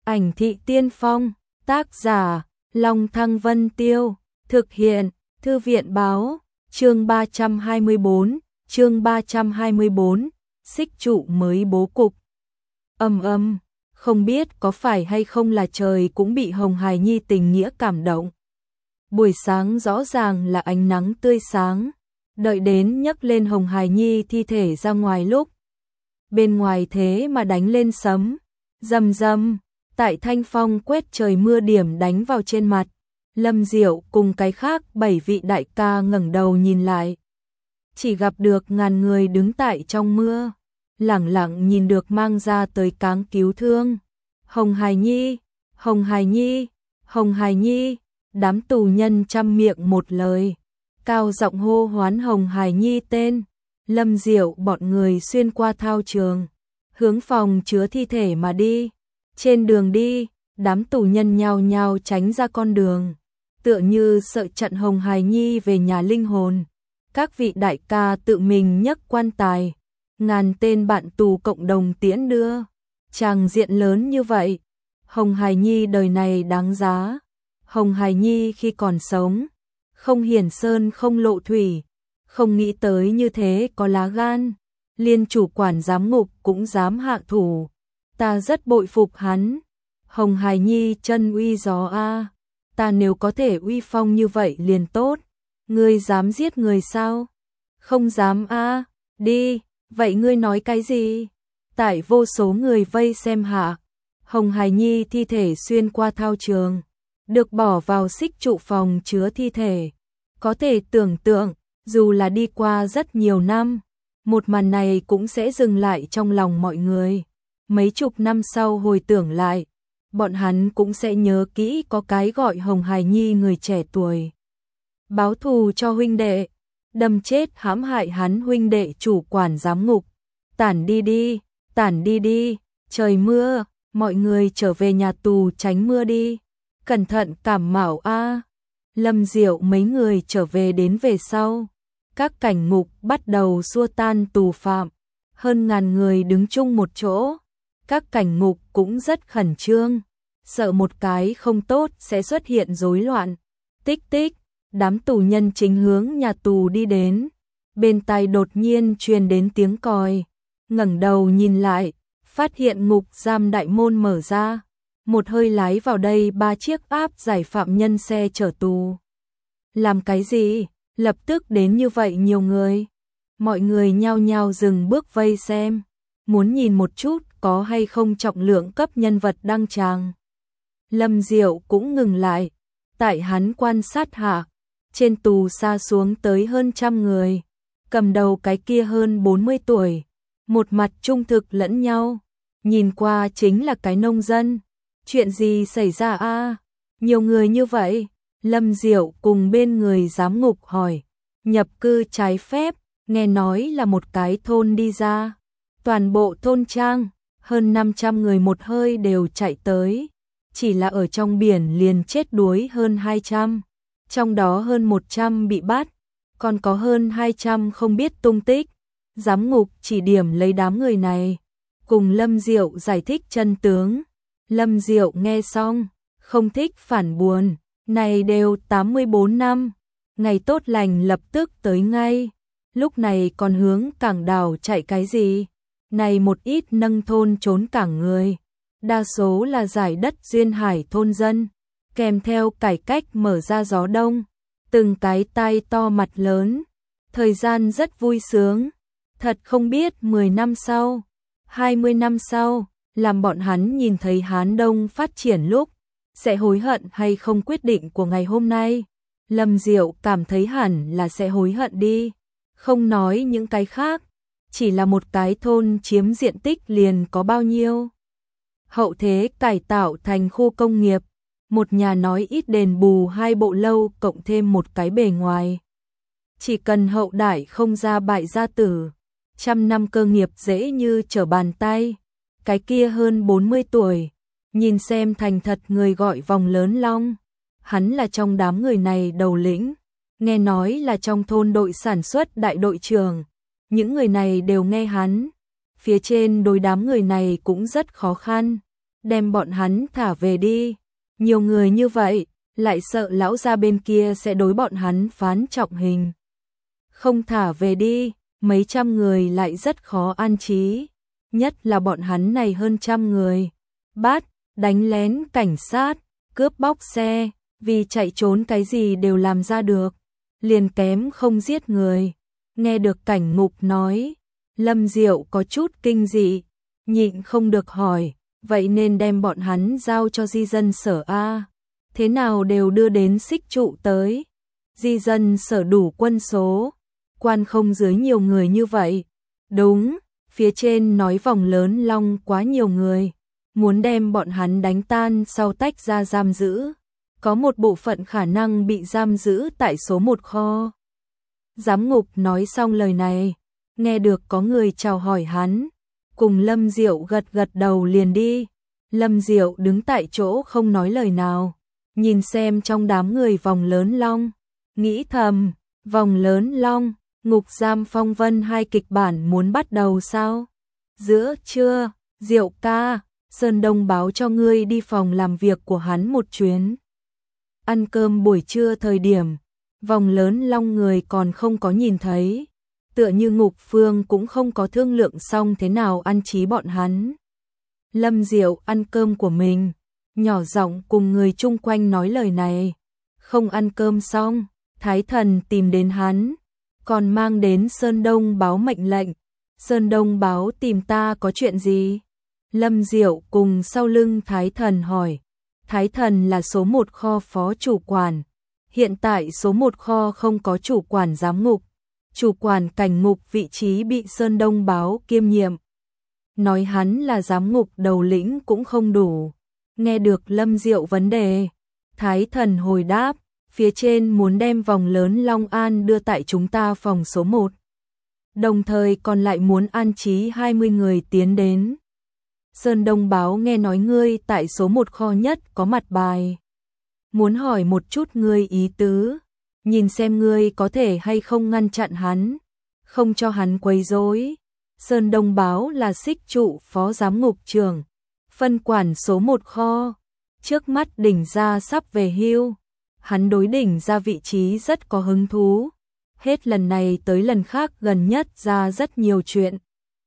Ảnh thị tiên phong, tác giả, Long Thăng Vân Tiêu, thực hiện, Thư viện báo, chương 324, xích trụ mới bố cục. Không biết có phải hay không là trời cũng bị Hồng Hài Nhi tình nghĩa cảm động. Buổi sáng rõ ràng là ánh nắng tươi sáng, đợi đến nhấc lên Hồng Hài Nhi thi thể ra ngoài lúc. Bên ngoài thế mà đánh lên sấm, rầm rầm, tại thanh phong quét trời mưa điểm đánh vào trên mặt. Lâm Diệu cùng cái khác 7 vị đại ca ngẩng đầu nhìn lại. Chỉ gặp được ngàn người đứng tại trong mưa, lẳng lặng nhìn được mang ra tới cáng cứu thương. Hồng Hài Nhi, Hồng Hài Nhi, Hồng Hài Nhi, đám tù nhân trăm miệng một lời, cao giọng hô hoán Hồng Hài Nhi tên. Lâm Diệu bọn người xuyên qua thao trường, hướng phòng chứa thi thể mà đi. Trên đường đi, đám tù nhân nhao nhao tránh ra con đường, tựa như sợ trận Hồng Hài Nhi về nhà linh hồn. Các vị đại ca tự mình nhấc quan tài, ngàn tên bạn tù cộng đồng tiễn đưa. Tràng diện lớn như vậy, Hồng Hài Nhi đời này đáng giá. Hồng Hài Nhi khi còn sống, không hiển sơn không lộ thủy, không nghĩ tới như thế có lá gan, liên chủ quản giám ngục cũng dám hạ thủ. Ta rất bội phục hắn. Hồng Hài Nhi chân uy gió a, ta nếu có thể uy phong như vậy liền tốt. Ngươi dám giết người sao? Không dám a. Đi, vậy ngươi nói cái gì? Tại vô số người vây xem hạ, Hồng Hài Nhi thi thể xuyên qua thao trường, được bỏ vào xích trụ phòng chứa thi thể. Có thể tưởng tượng, dù là đi qua rất nhiều năm, một màn này cũng sẽ dừng lại trong lòng mọi người. Mấy chục năm sau hồi tưởng lại, bọn hắn cũng sẽ nhớ kỹ có cái gọi Hồng Hài Nhi người trẻ tuổi. Báo thù cho huynh đệ, đâm chết hãm hại hắn huynh đệ chủ quản giám ngục. Tản đi đi, tản đi đi, trời mưa, mọi người trở về nhà tù tránh mưa đi. Cẩn thận cảm mạo a. Lâm Diệu mấy người trở về đến về sau, các cảnh ngục bắt đầu xua tan tù phạm, hơn ngàn người đứng chung một chỗ. Các cảnh ngục cũng rất khẩn trương, sợ một cái không tốt sẽ xuất hiện rối loạn. Tích tích, đám tù nhân chính hướng nhà tù đi đến, bên tai đột nhiên truyền đến tiếng còi. Ngẩng đầu nhìn lại, phát hiện ngục giam đại môn mở ra, một hơi lái vào đây 3 chiếc áp giải phạm nhân xe chở tù. Làm cái gì? Lập tức đến như vậy nhiều người. Mọi người nhao nhao dừng bước vây xem, muốn nhìn một chút có hay không trọng lượng cấp nhân vật đăng tràng. Lâm Diệu cũng ngừng lại, tại hắn quan sát hạ, trên tù xa xuống tới hơn 100 người, cầm đầu cái kia hơn 40 tuổi, một mặt trung thực lẫn nhau, nhìn qua chính là cái nông dân. Chuyện gì xảy ra a? Nhiều người như vậy. Lâm Diệu cùng bên người giám ngục hỏi. Nhập cư trái phép, nghe nói là một cái thôn đi ra. Toàn bộ thôn trang, hơn 500 người một hơi đều chạy tới. Chỉ là ở trong biển liền chết đuối hơn 200. Trong đó hơn 100 bị bắt, còn có hơn 200 không biết tung tích. Giám ngục chỉ điểm lấy đám người này, cùng Lâm Diệu giải thích chân tướng. Lâm Diệu nghe xong, không thích phản buồn. Này đều 84 năm, ngày tốt lành lập tức tới ngay. Lúc này còn hướng cảng đảo chạy cái gì? Này một ít nâng thôn trốn cảng người, đa số là giải đất duyên hải thôn dân, kèm theo cải cách mở ra gió đông, từng cái tai to mặt lớn. Thời gian rất vui sướng, thật không biết 10 năm sau, 20 năm sau, làm bọn hắn nhìn thấy Hán Đông phát triển lúc, sẽ hối hận hay không quyết định của ngày hôm nay. Lâm Diệu cảm thấy hẳn là sẽ hối hận đi, không nói những cái khác, chỉ là một cái thôn chiếm diện tích liền có bao nhiêu. Hậu thế cải tạo thành khu công nghiệp, một nhà nói ít đền bù 2 bộ lâu cộng thêm một cái bề ngoài. Chỉ cần hậu đại không ra bại gia tử, 100 năm cơ nghiệp dễ như trở bàn tay. Cái kia hơn 40 tuổi, nhìn xem thành thật người gọi Vòng Lớn Long. Hắn là trong đám người này đầu lĩnh, nghe nói là trong thôn đội sản xuất đại đội trưởng. Những người này đều nghe hắn. Phía trên đối đám người này cũng rất khó khăn, đem bọn hắn thả về đi. Nhiều người như vậy, lại sợ lão gia bên kia sẽ đối bọn hắn phán trọng hình. Không thả về đi, mấy trăm người lại rất khó an trí, nhất là bọn hắn này hơn trăm người. Bắt, đánh lén cảnh sát, cướp bóc xe, vì chạy trốn cái gì đều làm ra được, liền kém không giết người. Nghe được Cảnh Ngục nói, Lâm Diệu có chút kinh dị, nhịn không được hỏi, vậy nên đem bọn hắn giao cho di dân sở A, thế nào đều đưa đến Xích Trụ tới. Di dân sở đủ quân số, quan không dưới nhiều người như vậy. Đúng, phía trên nói vòng lớn long quá nhiều người, muốn đem bọn hắn đánh tan sau tách ra giam giữ. Có một bộ phận khả năng bị giam giữ tại số 1 kho. Giám ngục nói xong lời này, nghe được có người chào hỏi hắn, cùng Lâm Diệu gật gật đầu liền đi. Lâm Diệu đứng tại chỗ không nói lời nào, nhìn xem trong đám người vòng lớn long, nghĩ thầm, vòng lớn long, ngục giam phong vân 2 kịch bản muốn bắt đầu sao? Giữa trưa, Diệu ca, Sơn Đông báo cho ngươi đi phòng làm việc của hắn một chuyến. Ăn cơm buổi trưa thời điểm, vòng lớn long người còn không có nhìn thấy, tựa như Ngục Phương cũng không có thương lượng xong thế nào ăn trí bọn hắn. Lâm Diệu ăn cơm của mình, nhỏ giọng cùng người chung quanh nói lời này. Không ăn cơm xong, Thái Thần tìm đến hắn, còn mang đến Sơn Đông báo mệnh lệnh. Sơn Đông báo tìm ta có chuyện gì? Lâm Diệu cùng sau lưng Thái Thần hỏi. Thái Thần là số 1 kho phó chủ quản. Hiện tại số 1 kho không có chủ quản giám ngục. Chủ quản Cảnh Ngục vị trí bị Sơn Đông báo kiêm nhiệm. Nói hắn là giám ngục đầu lĩnh cũng không đủ. Nghe được Lâm Diệu vấn đề, Thái Thần hồi đáp, phía trên muốn đem vòng lớn Long An đưa tại chúng ta phòng số 1. Đồng thời còn lại muốn an trí 20 người tiến đến. Sơn Đông báo nghe nói ngươi tại số 1 kho nhất có mặt bài. Muốn hỏi một chút ngươi ý tứ, nhìn xem ngươi có thể hay không ngăn chặn hắn, không cho hắn quấy rối. Sơn Đông báo là Xích Trụ phó giám ngục trưởng, phân quản số 1 kho. Trước mắt Đỉnh Gia sắp về hưu, hắn đối Đỉnh Gia vị trí rất có hứng thú. Hết lần này tới lần khác gần nhất ra rất nhiều chuyện.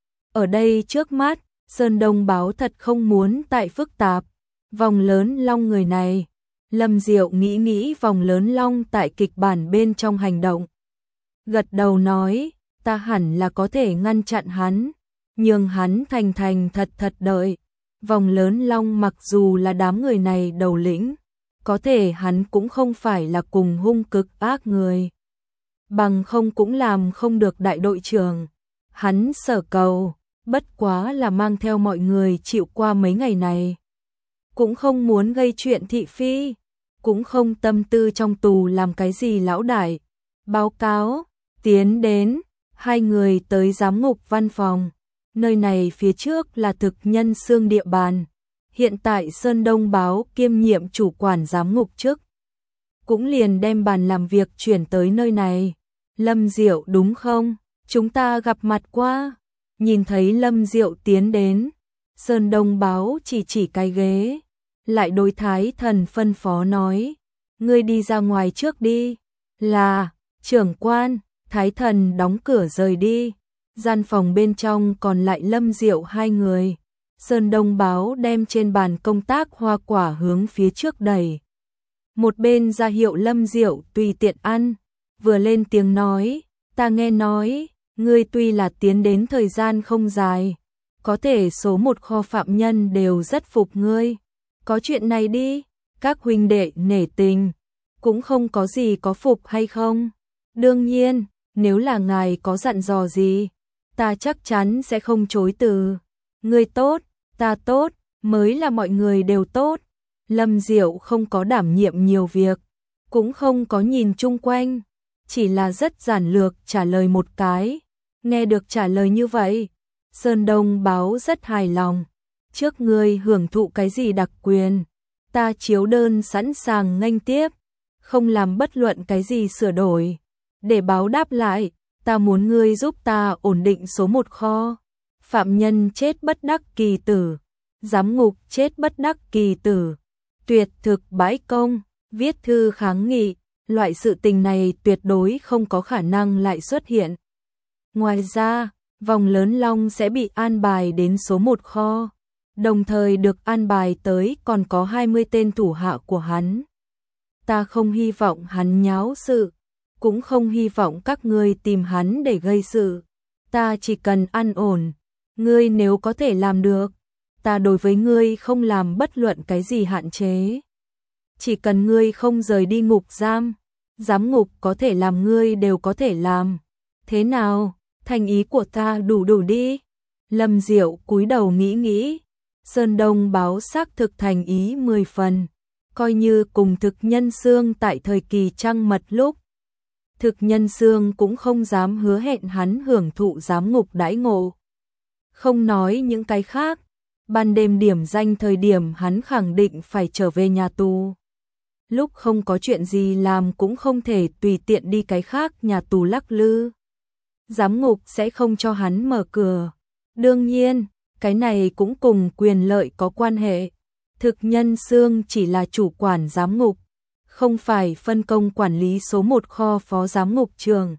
Ở đây trước mắt, Sơn Đông báo thật không muốn tại phức tạp. Vòng lớn long người này, Lâm Diệu nghĩ vòng lớn long tại kịch bản bên trong hành động. Gật đầu nói, ta hẳn là có thể ngăn chặn hắn, nhường hắn thành thật đợi. Vòng lớn long mặc dù là đám người này đầu lĩnh, có thể hắn cũng không phải là cùng hung cực ác người. Bằng không cũng làm không được đại đội trưởng. Hắn sở cầu, bất quá là mang theo mọi người chịu qua mấy ngày này. Cũng không muốn gây chuyện thị phi, cũng không tâm tư trong tù làm cái gì lão đại. Báo cáo, tiến đến, 2 người tới giám ngục văn phòng. Nơi này phía trước là thực nhân xương địa bàn. Hiện tại Sơn Đông báo kiêm nhiệm chủ quản giám ngục chức. Cũng liền đem bàn làm việc chuyển tới nơi này. Lâm Diệu đúng không? Chúng ta gặp mặt qua. Nhìn thấy Lâm Diệu tiến đến, Sơn Đông báo chỉ cái ghế, lại đối Thái Thần phân phó nói, ngươi đi ra ngoài trước đi. Là, trưởng quan. Thái Thần đóng cửa rời đi. Gian phòng bên trong còn lại Lâm Diệu 2 người. Sơn Đông báo đem trên bàn công tác hoa quả hướng phía trước đẩy. Một bên ra hiệu Lâm Diệu tùy tiện ăn, vừa lên tiếng nói, ta nghe nói, ngươi tuy là tiến đến thời gian không dài, có thể số 1 kho phạm nhân đều rất phục ngươi. Có chuyện này đi, các huynh đệ nể tình, cũng không có gì có phục hay không. Đương nhiên, nếu là ngài có dặn dò gì, ta chắc chắn sẽ không chối từ. Ngươi tốt, ta tốt, mới là mọi người đều tốt. Lâm Diệu không có đảm nhiệm nhiều việc, cũng không có nhìn chung quanh, chỉ là rất giản lược trả lời một cái. Nghe được trả lời như vậy, Sơn Đông báo rất hài lòng. Trước ngươi hưởng thụ cái gì đặc quyền, ta chiếu đơn sẵn sàng nghênh tiếp, không làm bất luận cái gì sửa đổi. Để báo đáp lại, ta muốn ngươi giúp ta ổn định số 1 kho. Phạm nhân chết bất đắc kỳ tử, Giám ngục chết bất đắc kỳ tử, tuyệt thực bãi công, viết thư kháng nghị, loại sự tình này tuyệt đối không có khả năng lại xuất hiện. Ngoài ra, vòng lớn long sẽ bị an bài đến số 1 kho, đồng thời được an bài tới còn có 20 tên thủ hạ của hắn. Ta không hy vọng hắn nháo sự, cũng không hy vọng các ngươi tìm hắn để gây sự. Ta chỉ cần an ổn, ngươi nếu có thể làm được, ta đối với ngươi không làm bất luận cái gì hạn chế. Chỉ cần ngươi không rời đi ngục giam, giám ngục có thể làm ngươi đều có thể làm. Thế nào, thành ý của ta đủ đi. Lâm Diệu cúi đầu nghĩ, Sơn Đông báo xác thực thành ý 10 phần, coi như cùng Thực Nhân Xương tại thời kỳ trăng mật lúc. Thực Nhân Xương cũng không dám hứa hẹn hắn hưởng thụ giám ngục đãi ngộ. Không nói những cái khác, ban đêm điểm danh thời điểm hắn khẳng định phải trở về nhà tù. Lúc không có chuyện gì làm cũng không thể tùy tiện đi cái khác nhà tù lắc lư. Giám ngục sẽ không cho hắn mở cửa. Đương nhiên, cái này cũng cùng quyền lợi có quan hệ. Thực Nhân Xương chỉ là chủ quản giám ngục, không phải phân công quản lý số 1 kho phó giám ngục trường.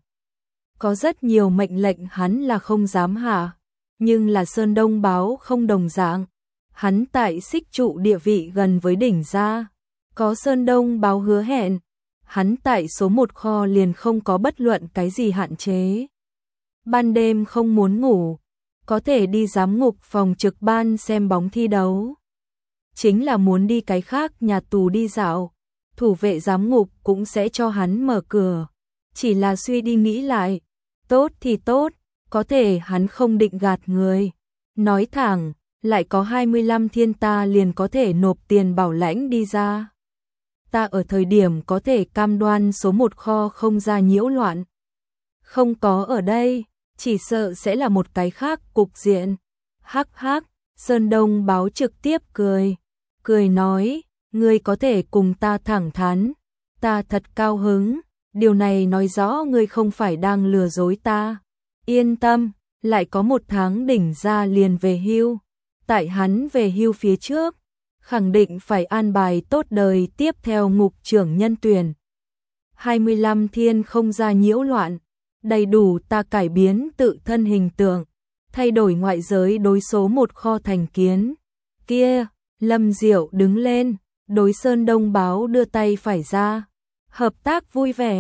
Có rất nhiều mệnh lệnh hắn là không dám hạ, nhưng là Sơn Đông báo không đồng dạng. Hắn tại Xích Trụ địa vị gần với đỉnh gia, có Sơn Đông báo hứa hẹn, hắn tại số 1 kho liền không có bất luận cái gì hạn chế. Ban đêm không muốn ngủ, có thể đi giám ngục phòng trực ban xem bóng thi đấu. Chính là muốn đi cái khác nhà tù đi dạo, thủ vệ giám ngục cũng sẽ cho hắn mở cửa. Chỉ là suy đi nghĩ lại, tốt thì tốt, có thể hắn không định gạt người. Nói thẳng, lại có 25 thiên ta liền có thể nộp tiền bảo lãnh đi ra. Ta ở thời điểm có thể cam đoan số 1 kho không ra nhiễu loạn. Không có ở đây, chỉ sợ sẽ là một cái khác cục diện. Hắc hắc, Sơn Đông báo trực tiếp cười nói, ngươi có thể cùng ta thẳng thắn, ta thật cao hứng, điều này nói rõ ngươi không phải đang lừa dối ta. Yên tâm, lại có 1 tháng đỉnh gia liền về hưu. Tại hắn về hưu phía trước, khẳng định phải an bài tốt đời tiếp theo ngục trưởng nhân tuyển. 25 thiên không ra nhiễu loạn, đầy đủ ta cải biến tự thân hình tượng, thay đổi ngoại giới đối số 1 kho thành kiến. Kia, Lâm Diệu đứng lên, đối Sơn Đông báo đưa tay phải ra. Hợp tác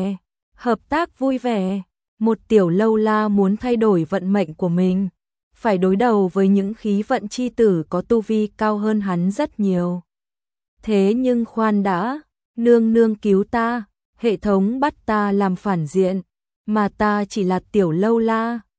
vui vẻ. Một tiểu lâu la muốn thay đổi vận mệnh của mình, phải đối đầu với những khí vận chi tử có tu vi cao hơn hắn rất nhiều. Thế nhưng khoan đã, nương cứu ta, hệ thống bắt ta làm phản diện, mà ta chỉ là tiểu lâu la,